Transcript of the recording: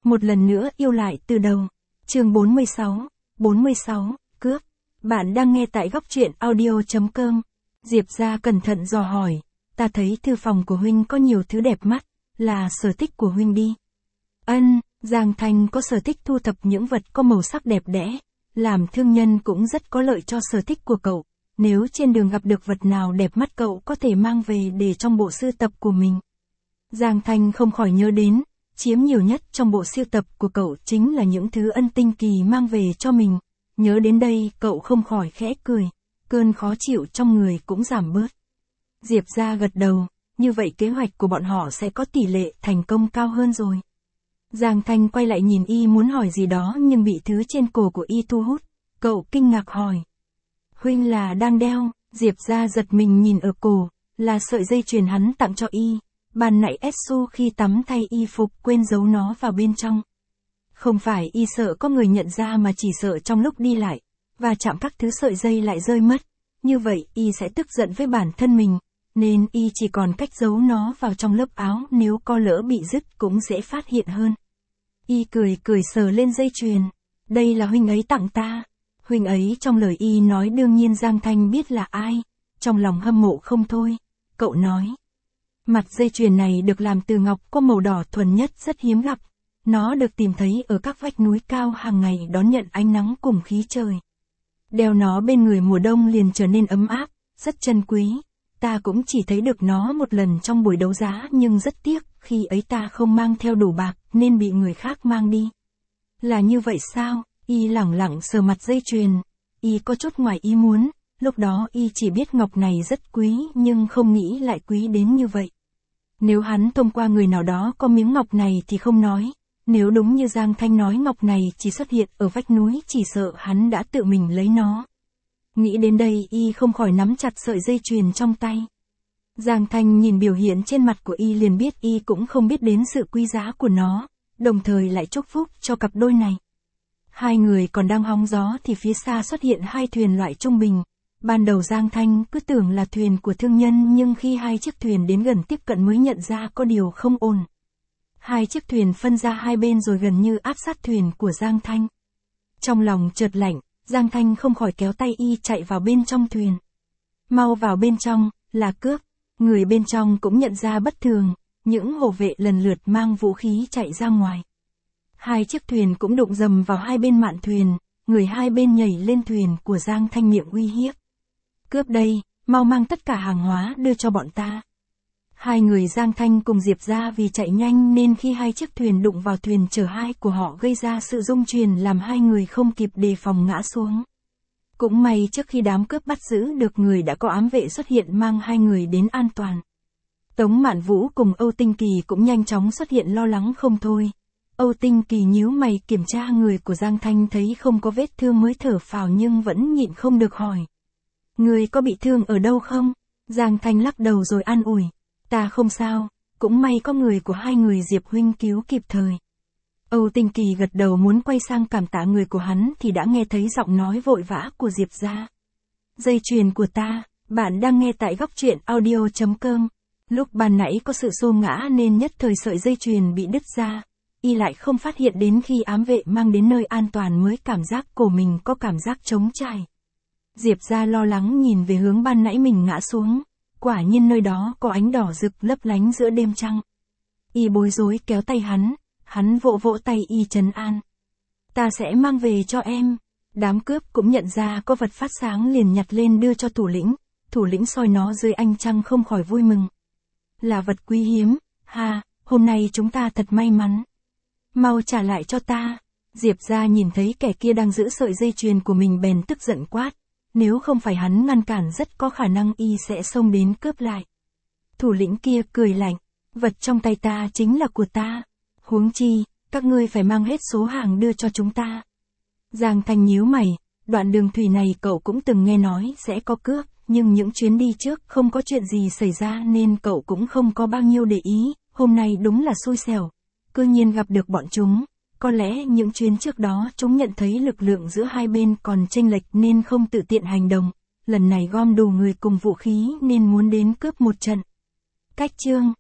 một lần nữa yêu lại từ đầu. Chương 46, cướp. Bạn đang nghe tại góc truyện audio.com. Diệp Gia cẩn thận dò hỏi, ta thấy thư phòng của huynh có nhiều thứ đẹp mắt, là sở thích của huynh đi. Giang Thanh có sở thích thu thập những vật có màu sắc đẹp đẽ, làm thương nhân cũng rất có lợi cho sở thích của cậu. Nếu trên đường gặp được vật nào đẹp mắt cậu có thể mang về để trong bộ sưu tập của mình. Giang Thanh không khỏi nhớ đến, chiếm nhiều nhất trong bộ sưu tập của cậu chính là những thứ Ân Tinh Kỳ mang về cho mình. Nhớ đến đây cậu không khỏi khẽ cười, cơn khó chịu trong người cũng giảm bớt. Diệp Gia gật đầu, như vậy kế hoạch của bọn họ sẽ có tỷ lệ thành công cao hơn rồi. Giang Thanh quay lại nhìn y muốn hỏi gì đó nhưng bị thứ trên cổ của y thu hút, cậu kinh ngạc hỏi. Huynh là đang đeo, Diệp Gia giật mình nhìn ở cổ, là sợi dây chuyền hắn tặng cho y. Ban nãy Etsu khi tắm thay y phục quên giấu nó vào bên trong. Không phải y sợ có người nhận ra mà chỉ sợ trong lúc đi lại, và chạm các thứ sợi dây lại rơi mất. Như vậy y sẽ tức giận với bản thân mình, nên y chỉ còn cách giấu nó vào trong lớp áo, nếu có lỡ bị đứt cũng dễ phát hiện hơn. Y cười sờ lên dây chuyền. Đây là huynh ấy tặng ta. Huynh ấy trong lời y nói đương nhiên Giang Thanh biết là ai. Trong lòng hâm mộ không thôi. Cậu nói. Mặt dây chuyền này được làm từ ngọc có màu đỏ thuần nhất rất hiếm gặp. Nó được tìm thấy ở các vách núi cao hàng ngày đón nhận ánh nắng cùng khí trời. Đeo nó bên người mùa đông liền trở nên ấm áp, rất chân quý. Ta cũng chỉ thấy được nó một lần trong buổi đấu giá nhưng rất tiếc, khi ấy ta không mang theo đủ bạc nên bị người khác mang đi. Là như vậy sao? Y lẳng lặng sờ mặt dây chuyền. Y có chút ngoài ý muốn, lúc đó y chỉ biết ngọc này rất quý nhưng không nghĩ lại quý đến như vậy. Nếu hắn thông qua người nào đó có miếng ngọc này thì không nói. Nếu đúng như Giang Thanh nói ngọc này chỉ xuất hiện ở vách núi chỉ sợ hắn đã tự mình lấy nó. Nghĩ đến đây y không khỏi nắm chặt sợi dây chuyền trong tay. Giang Thanh nhìn biểu hiện trên mặt của y liền biết y cũng không biết đến sự quý giá của nó, đồng thời lại chúc phúc cho cặp đôi này. Hai người còn đang hóng gió thì phía xa xuất hiện hai thuyền loại trung bình. Ban đầu Giang Thanh cứ tưởng là thuyền của thương nhân nhưng khi hai chiếc thuyền đến gần tiếp cận mới nhận ra có điều không ổn. Hai chiếc thuyền phân ra hai bên rồi gần như áp sát thuyền của Giang Thanh. Trong lòng chợt lạnh, Giang Thanh không khỏi kéo tay y chạy vào bên trong thuyền. Mau vào bên trong, là cướp. Người bên trong cũng nhận ra bất thường, những hộ vệ lần lượt mang vũ khí chạy ra ngoài. Hai chiếc thuyền cũng đụng dầm vào hai bên mạn thuyền, người hai bên nhảy lên thuyền của Giang Thanh miệng uy hiếp. Cướp đây, mau mang tất cả hàng hóa đưa cho bọn ta. Hai người Giang Thanh cùng Diệp Gia vì chạy nhanh nên khi hai chiếc thuyền đụng vào thuyền chở hai của họ gây ra sự rung chuyển làm hai người không kịp đề phòng ngã xuống. Cũng may trước khi đám cướp bắt giữ được người đã có ám vệ xuất hiện mang hai người đến an toàn. Tống Mạn Vũ cùng Âu Tinh Kỳ cũng nhanh chóng xuất hiện lo lắng không thôi. Âu Tinh Kỳ nhíu mày kiểm tra người của Giang Thanh thấy không có vết thương mới thở phào nhưng vẫn nhịn không được hỏi. Người có bị thương ở đâu không? Giang Thanh lắc đầu rồi an ủi. Ta không sao, cũng may có người của hai người Diệp huynh cứu kịp thời. Âu Tinh Kỳ gật đầu muốn quay sang cảm tạ người của hắn thì đã nghe thấy giọng nói vội vã của Diệp Gia. Dây chuyền của ta, bạn đang nghe tại góc truyện audio.com. Lúc ban nãy có sự xô ngã nên nhất thời sợi dây chuyền bị đứt ra. Y lại không phát hiện đến khi ám vệ mang đến nơi an toàn mới cảm giác cổ mình có cảm giác trống trải. Diệp Gia lo lắng nhìn về hướng ban nãy mình ngã xuống. Quả nhiên nơi đó có ánh đỏ rực lấp lánh giữa đêm trăng. Y bối rối kéo tay hắn vỗ tay y trấn an. Ta sẽ mang về cho em. Đám cướp cũng nhận ra có vật phát sáng liền nhặt lên đưa cho thủ lĩnh soi nó dưới ánh trăng không khỏi vui mừng. Là vật quý hiếm, hôm nay chúng ta thật may mắn. Mau trả lại cho ta. Diệp Gia nhìn thấy kẻ kia đang giữ sợi dây chuyền của mình bèn tức giận quát. Nếu không phải hắn ngăn cản rất có khả năng y sẽ xông đến cướp lại. Thủ lĩnh kia cười lạnh, vật trong tay ta chính là của ta. Huống chi, các ngươi phải mang hết số hàng đưa cho chúng ta. Giang Thanh nhíu mày, đoạn đường thủy này cậu cũng từng nghe nói sẽ có cướp, nhưng những chuyến đi trước không có chuyện gì xảy ra nên cậu cũng không có bao nhiêu để ý, hôm nay đúng là xui xẻo. Cơ nhiên gặp được bọn chúng. Có lẽ những chuyến trước đó chúng nhận thấy lực lượng giữa hai bên còn chênh lệch nên không tự tiện hành động, lần này gom đủ người cùng vũ khí nên muốn đến cướp một trận. Cách chương